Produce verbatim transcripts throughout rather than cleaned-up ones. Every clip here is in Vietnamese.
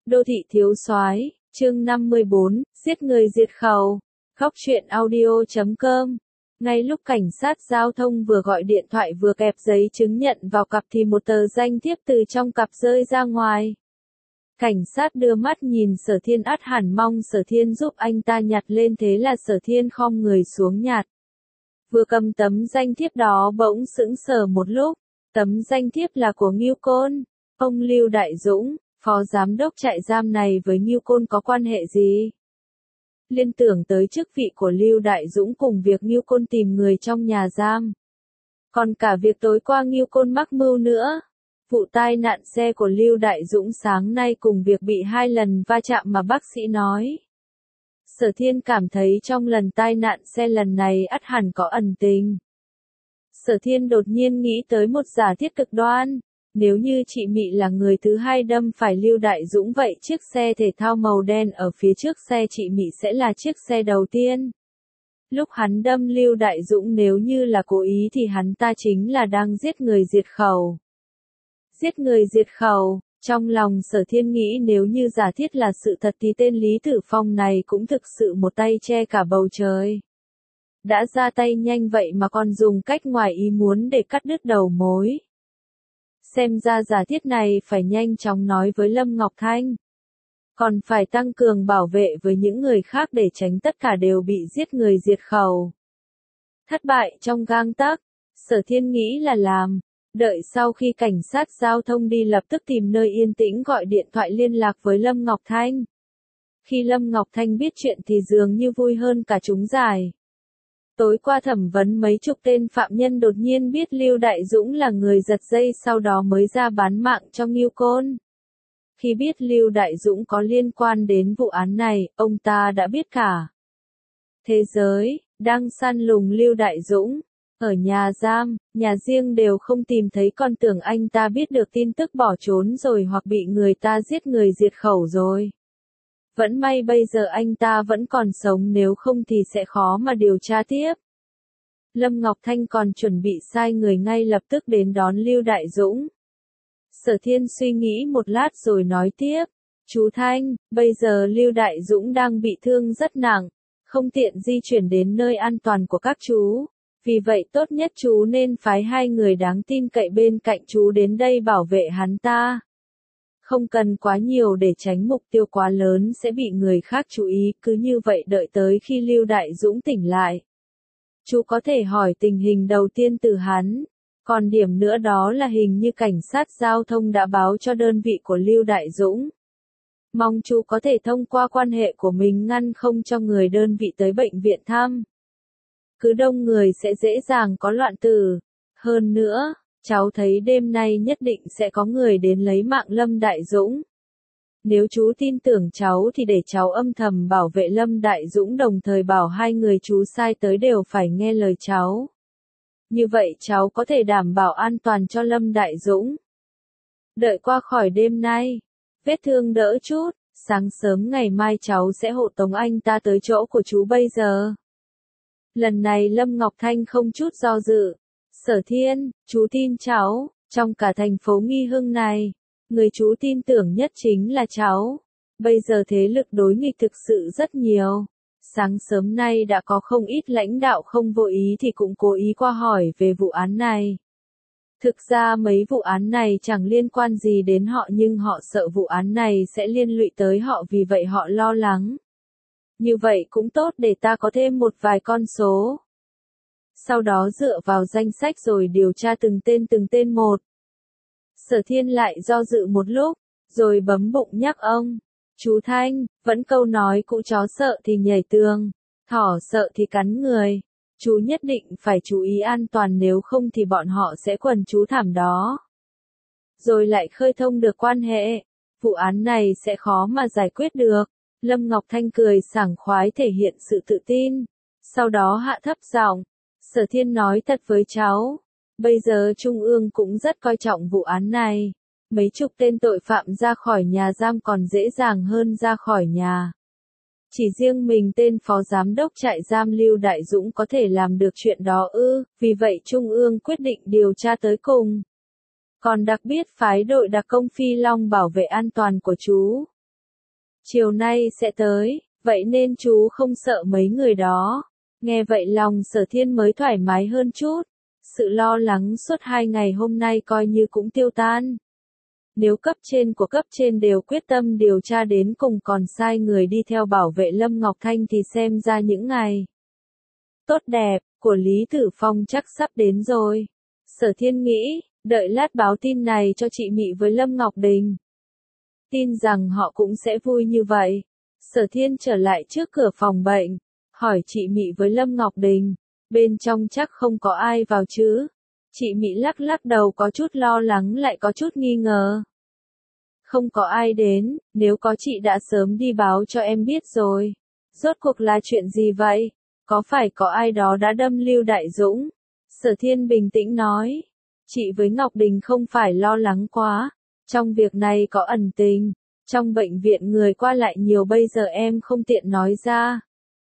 Đô thị thiếu soái, chương năm mươi bốn, giết người diệt khẩu. Góc truyện audio chấm com. Ngay lúc cảnh sát giao thông vừa gọi điện thoại vừa kẹp giấy chứng nhận vào cặp thì một tờ danh thiếp từ trong cặp rơi ra ngoài. Cảnh sát đưa mắt nhìn Sở Thiên, ắt hẳn mong Sở Thiên giúp anh ta nhặt lên, thế là Sở Thiên khom người xuống nhặt. Vừa cầm tấm danh thiếp đó bỗng sững sờ một lúc. Tấm danh thiếp là của Ngưu Côn. Ông Lưu Đại Dũng, phó giám đốc trại giam này với Ngưu Côn có quan hệ gì? Liên tưởng tới chức vị của Lưu Đại Dũng cùng việc Ngưu Côn tìm người trong nhà giam. Còn cả việc tối qua Ngưu Côn mắc mưu nữa. Vụ tai nạn xe của Lưu Đại Dũng sáng nay cùng việc bị hai lần va chạm mà bác sĩ nói. Sở Thiên cảm thấy trong lần tai nạn xe lần này ắt hẳn có ẩn tình. Sở Thiên đột nhiên nghĩ tới một giả thiết cực đoan. Nếu như chị Mị là người thứ hai đâm phải Lưu Đại Dũng vậy chiếc xe thể thao màu đen ở phía trước xe chị Mị sẽ là chiếc xe đầu tiên. Lúc hắn đâm Lưu Đại Dũng nếu như là cố ý thì hắn ta chính là đang giết người diệt khẩu. Giết người diệt khẩu, trong lòng Sở Thiên nghĩ nếu như giả thiết là sự thật thì tên Lý Tử Phong này cũng thực sự một tay che cả bầu trời. Đã ra tay nhanh vậy mà còn dùng cách ngoài ý muốn để cắt đứt đầu mối. Xem ra giả thiết này phải nhanh chóng nói với Lâm Ngọc Thanh. Còn phải tăng cường bảo vệ với những người khác để tránh tất cả đều bị giết người diệt khẩu. Thất bại trong gang tấc, Sở Thiên nghĩ là làm. Đợi sau khi cảnh sát giao thông đi lập tức tìm nơi yên tĩnh gọi điện thoại liên lạc với Lâm Ngọc Thanh. Khi Lâm Ngọc Thanh biết chuyện thì dường như vui hơn cả chúng giải. Tối qua thẩm vấn mấy chục tên phạm nhân đột nhiên biết Lưu Đại Dũng là người giật dây sau đó mới ra bán mạng cho Ngưu Côn. Khi biết Lưu Đại Dũng có liên quan đến vụ án này, ông ta đã biết cả. Thế giới, đang săn lùng Lưu Đại Dũng. Ở nhà giam, nhà riêng đều không tìm thấy, còn tưởng anh ta biết được tin tức bỏ trốn rồi hoặc bị người ta giết người diệt khẩu rồi. Vẫn may bây giờ anh ta vẫn còn sống, nếu không thì sẽ khó mà điều tra tiếp. Lâm Ngọc Thanh còn chuẩn bị sai người ngay lập tức đến đón Lưu Đại Dũng. Sở Thiên suy nghĩ một lát rồi nói tiếp. Chú Thanh, bây giờ Lưu Đại Dũng đang bị thương rất nặng, không tiện di chuyển đến nơi an toàn của các chú. Vì vậy tốt nhất chú nên phái hai người đáng tin cậy bên cạnh chú đến đây bảo vệ hắn ta. Không cần quá nhiều để tránh mục tiêu quá lớn sẽ bị người khác chú ý, cứ như vậy đợi tới khi Lưu Đại Dũng tỉnh lại. Chú có thể hỏi tình hình đầu tiên từ hắn. Còn điểm nữa đó là hình như cảnh sát giao thông đã báo cho đơn vị của Lưu Đại Dũng. Mong chú có thể thông qua quan hệ của mình ngăn không cho người đơn vị tới bệnh viện thăm. Cứ đông người sẽ dễ dàng có loạn tử. Hơn nữa, cháu thấy đêm nay nhất định sẽ có người đến lấy mạng Lâm Đại Dũng. Nếu chú tin tưởng cháu thì để cháu âm thầm bảo vệ Lâm Đại Dũng, đồng thời bảo hai người chú sai tới đều phải nghe lời cháu. Như vậy cháu có thể đảm bảo an toàn cho Lâm Đại Dũng. Đợi qua khỏi đêm nay, vết thương đỡ chút, sáng sớm ngày mai cháu sẽ hộ tống anh ta tới chỗ của chú bây giờ. Lần này Lâm Ngọc Thanh không chút do dự. Sở Thiên, chú tin cháu, trong cả thành phố Nghi Hưng này, người chú tin tưởng nhất chính là cháu. Bây giờ thế lực đối nghịch thực sự rất nhiều. Sáng sớm nay đã có không ít lãnh đạo không vô ý thì cũng cố ý qua hỏi về vụ án này. Thực ra mấy vụ án này chẳng liên quan gì đến họ nhưng họ sợ vụ án này sẽ liên lụy tới họ, vì vậy họ lo lắng. Như vậy cũng tốt để ta có thêm một vài con số. Sau đó dựa vào danh sách rồi điều tra từng tên từng tên một. Sở Thiên lại do dự một lúc, rồi bấm bụng nhắc ông. Chú Thanh, vẫn câu nói cũ, chó sợ thì nhảy tường, thỏ sợ thì cắn người. Chú nhất định phải chú ý an toàn, nếu không thì bọn họ sẽ quần chú thảm đó. Rồi lại khơi thông được quan hệ. Vụ án này sẽ khó mà giải quyết được. Lâm Ngọc Thanh cười sảng khoái thể hiện sự tự tin. Sau đó hạ thấp giọng. Sở Thiên nói thật với cháu. Bây giờ Trung ương cũng rất coi trọng vụ án này. Mấy chục tên tội phạm ra khỏi nhà giam còn dễ dàng hơn ra khỏi nhà. Chỉ riêng mình tên phó giám đốc trại giam Lưu Đại Dũng có thể làm được chuyện đó ư, vì vậy Trung ương quyết định điều tra tới cùng. Còn đặc biệt phái đội đặc công Phi Long bảo vệ an toàn của chú. Chiều nay sẽ tới, vậy nên chú không sợ mấy người đó. Nghe vậy lòng Sở Thiên mới thoải mái hơn chút. Sự lo lắng suốt hai ngày hôm nay coi như cũng tiêu tan. Nếu cấp trên của cấp trên đều quyết tâm điều tra đến cùng còn sai người đi theo bảo vệ Lâm Ngọc Thanh thì xem ra những ngày tốt đẹp của Lý Tử Phong chắc sắp đến rồi. Sở Thiên nghĩ, đợi lát báo tin này cho chị Mị với Lâm Ngọc Đình. Tin rằng họ cũng sẽ vui như vậy. Sở Thiên trở lại trước cửa phòng bệnh, hỏi chị Mị với Lâm Ngọc Đình, bên trong chắc không có ai vào chứ? Chị Mị lắc lắc đầu có chút lo lắng lại có chút nghi ngờ. Không có ai đến, nếu có chị đã sớm đi báo cho em biết rồi. Rốt cuộc là chuyện gì vậy? Có phải có ai đó đã đâm Lưu Đại Dũng? Sở Thiên bình tĩnh nói. Chị với Ngọc Đình không phải lo lắng quá. Trong việc này có ẩn tình. Trong bệnh viện người qua lại nhiều bây giờ em không tiện nói ra.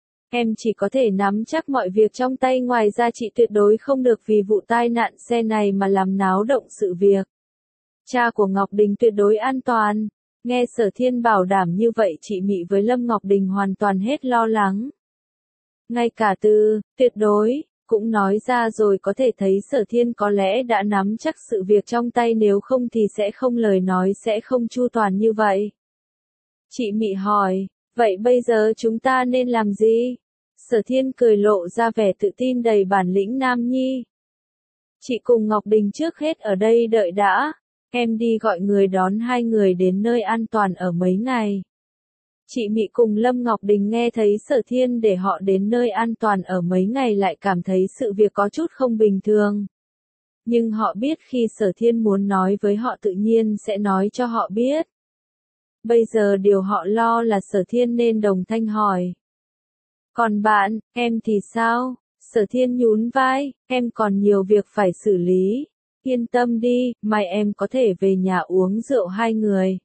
Em chỉ có thể nắm chắc mọi việc trong tay, ngoài ra chị tuyệt đối không được vì vụ tai nạn xe này mà làm náo động sự việc. Cha của Ngọc Đình tuyệt đối an toàn. Nghe Sở Thiên bảo đảm như vậy chị Mị với Lâm Ngọc Đình hoàn toàn hết lo lắng. Ngay cả từ tuyệt đối cũng nói ra rồi, có thể thấy Sở Thiên có lẽ đã nắm chắc sự việc trong tay, nếu không thì sẽ không lời nói sẽ không chu toàn như vậy. Chị Mị hỏi, vậy bây giờ chúng ta nên làm gì? Sở Thiên cười lộ ra vẻ tự tin đầy bản lĩnh nam nhi. Chị cùng Ngọc Đình trước hết ở đây đợi đã. Em đi gọi người đón hai người đến nơi an toàn ở mấy ngày. Chị Mị cùng Lâm Ngọc Đình nghe thấy Sở Thiên để họ đến nơi an toàn ở mấy ngày lại cảm thấy sự việc có chút không bình thường. Nhưng họ biết khi Sở Thiên muốn nói với họ tự nhiên sẽ nói cho họ biết. Bây giờ điều họ lo là Sở Thiên nên đồng thanh hỏi. Còn bạn, em thì sao? Sở Thiên nhún vai, em còn nhiều việc phải xử lý. Yên tâm đi, mai em có thể về nhà uống rượu hai người.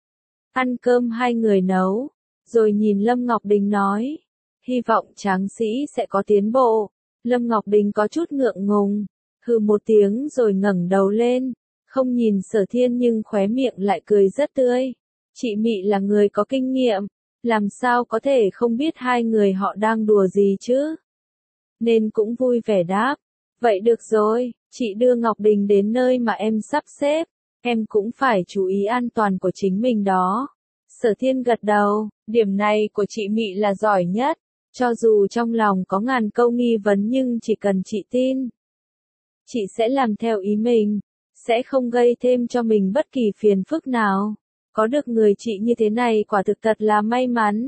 Ăn cơm hai người nấu. Rồi nhìn Lâm Ngọc Đình nói. Hy vọng tráng sĩ sẽ có tiến bộ. Lâm Ngọc Đình có chút ngượng ngùng. Hừ một tiếng rồi ngẩng đầu lên. Không nhìn Sở Thiên nhưng khóe miệng lại cười rất tươi. Chị Mị là người có kinh nghiệm. Làm sao có thể không biết hai người họ đang đùa gì chứ? Nên cũng vui vẻ đáp. Vậy được rồi, chị đưa Ngọc Đình đến nơi mà em sắp xếp. Em cũng phải chú ý an toàn của chính mình đó. Sở Thiên gật đầu, điểm này của chị Mị là giỏi nhất. Cho dù trong lòng có ngàn câu nghi vấn nhưng chỉ cần chị tin. Chị sẽ làm theo ý mình. Sẽ không gây thêm cho mình bất kỳ phiền phức nào. Có được người chị như thế này quả thực thật là may mắn.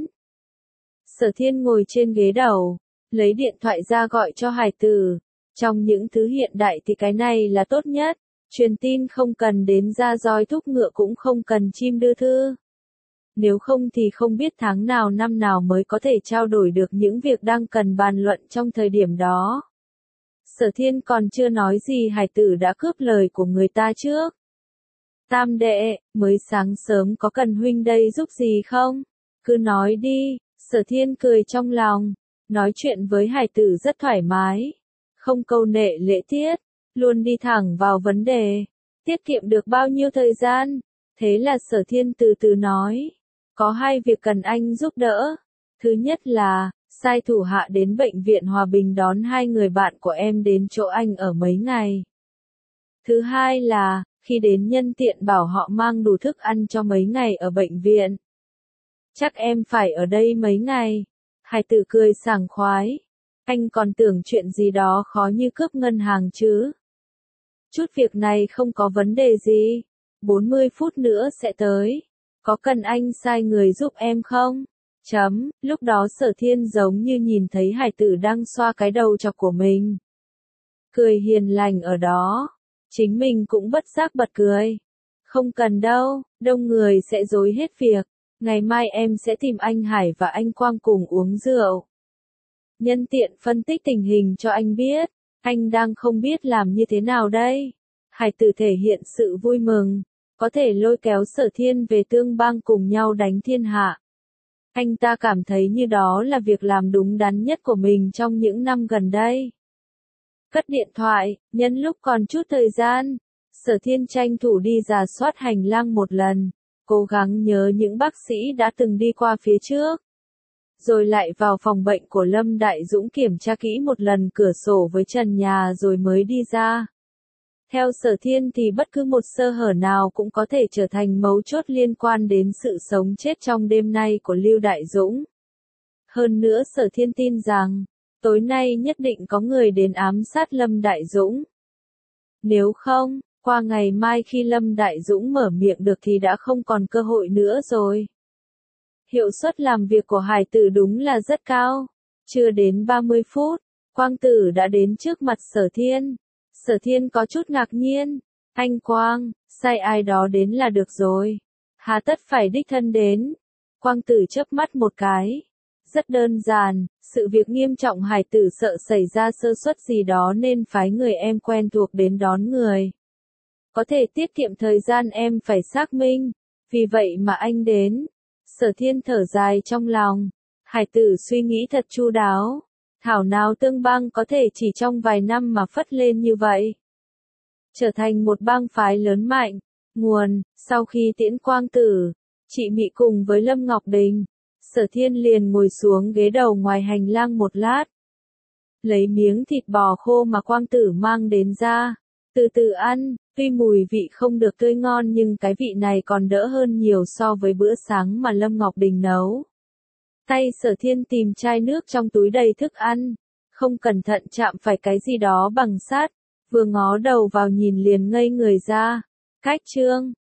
Sở Thiên ngồi trên ghế đầu, lấy điện thoại ra gọi cho Hải Tử. Trong những thứ hiện đại thì cái này là tốt nhất. Truyền tin không cần đến ra roi thúc ngựa, cũng không cần chim đưa thư. Nếu không thì không biết tháng nào năm nào mới có thể trao đổi được những việc đang cần bàn luận trong thời điểm đó. Sở Thiên còn chưa nói gì Hải Tử đã cướp lời của người ta trước. Tam đệ, mới sáng sớm có cần huynh đây giúp gì không? Cứ nói đi. Sở Thiên cười trong lòng. Nói chuyện với Hải Tử rất thoải mái. Không câu nệ lễ tiết. Luôn đi thẳng vào vấn đề. Tiết kiệm được bao nhiêu thời gian? Thế là Sở Thiên từ từ nói. Có hai việc cần anh giúp đỡ. Thứ nhất là, sai thủ hạ đến bệnh viện Hòa Bình đón hai người bạn của em đến chỗ anh ở mấy ngày. Thứ hai là, khi đến nhân tiện bảo họ mang đủ thức ăn cho mấy ngày ở bệnh viện. Chắc em phải ở đây mấy ngày. Hải Tử cười sảng khoái. Anh còn tưởng chuyện gì đó khó như cướp ngân hàng chứ. Chút việc này không có vấn đề gì. bốn mươi phút nữa sẽ tới. Có cần anh sai người giúp em không? Chấm, lúc đó Sở Thiên giống như nhìn thấy Hải Tử đang xoa cái đầu chọc của mình. Cười hiền lành ở đó. Chính mình cũng bất giác bật cười. Không cần đâu, đông người sẽ rối hết việc. Ngày mai em sẽ tìm anh Hải và anh Quang cùng uống rượu. Nhân tiện phân tích tình hình cho anh biết. Anh đang không biết làm như thế nào đây. Hải Tử thể hiện sự vui mừng. Có thể lôi kéo Sở Thiên về tương bang cùng nhau đánh thiên hạ. Anh ta cảm thấy như đó là việc làm đúng đắn nhất của mình trong những năm gần đây. Cất điện thoại, nhân lúc còn chút thời gian, Sở Thiên tranh thủ đi rà soát hành lang một lần. cố gắng nhớ những bác sĩ đã từng đi qua phía trước. Rồi lại vào phòng bệnh của Lâm Đại Dũng kiểm tra kỹ một lần cửa sổ với trần nhà rồi mới đi ra. Theo Sở Thiên thì bất cứ một sơ hở nào cũng có thể trở thành mấu chốt liên quan đến sự sống chết trong đêm nay của Lưu Đại Dũng. Hơn nữa Sở Thiên tin rằng, tối nay nhất định có người đến ám sát Lâm Đại Dũng. Nếu không, qua ngày mai khi Lâm Đại Dũng mở miệng được thì đã không còn cơ hội nữa rồi. Hiệu suất làm việc của Hải Tử đúng là rất cao. Chưa đến ba mươi phút, Quang Tử đã đến trước mặt Sở Thiên. Sở Thiên có chút ngạc nhiên. Anh Quang, sai ai đó đến là được rồi. Hà tất phải đích thân đến. Quang Tử chớp mắt một cái. Rất đơn giản, sự việc nghiêm trọng Hải Tử sợ xảy ra sơ suất gì đó nên phái người em quen thuộc đến đón người. Có thể tiết kiệm thời gian em phải xác minh. Vì vậy mà anh đến. Sở Thiên thở dài trong lòng. Hải Tử suy nghĩ thật chu đáo. Thảo nào Tương Bang có thể chỉ trong vài năm mà phất lên như vậy. Trở thành một bang phái lớn mạnh. Nguồn, sau khi tiễn Quang Tử, chị Mị cùng với Lâm Ngọc Đình, Sở Thiên liền ngồi xuống ghế đầu ngoài hành lang một lát. Lấy miếng thịt bò khô mà Quang Tử mang đến ra. Từ từ ăn, tuy mùi vị không được tươi ngon nhưng cái vị này còn đỡ hơn nhiều so với bữa sáng mà Lâm Ngọc Đình nấu. Tay Sở Thiên tìm chai nước trong túi đầy thức ăn, không cẩn thận chạm phải cái gì đó bằng sắt, vừa ngó đầu vào nhìn liền ngây người ra. Cách chương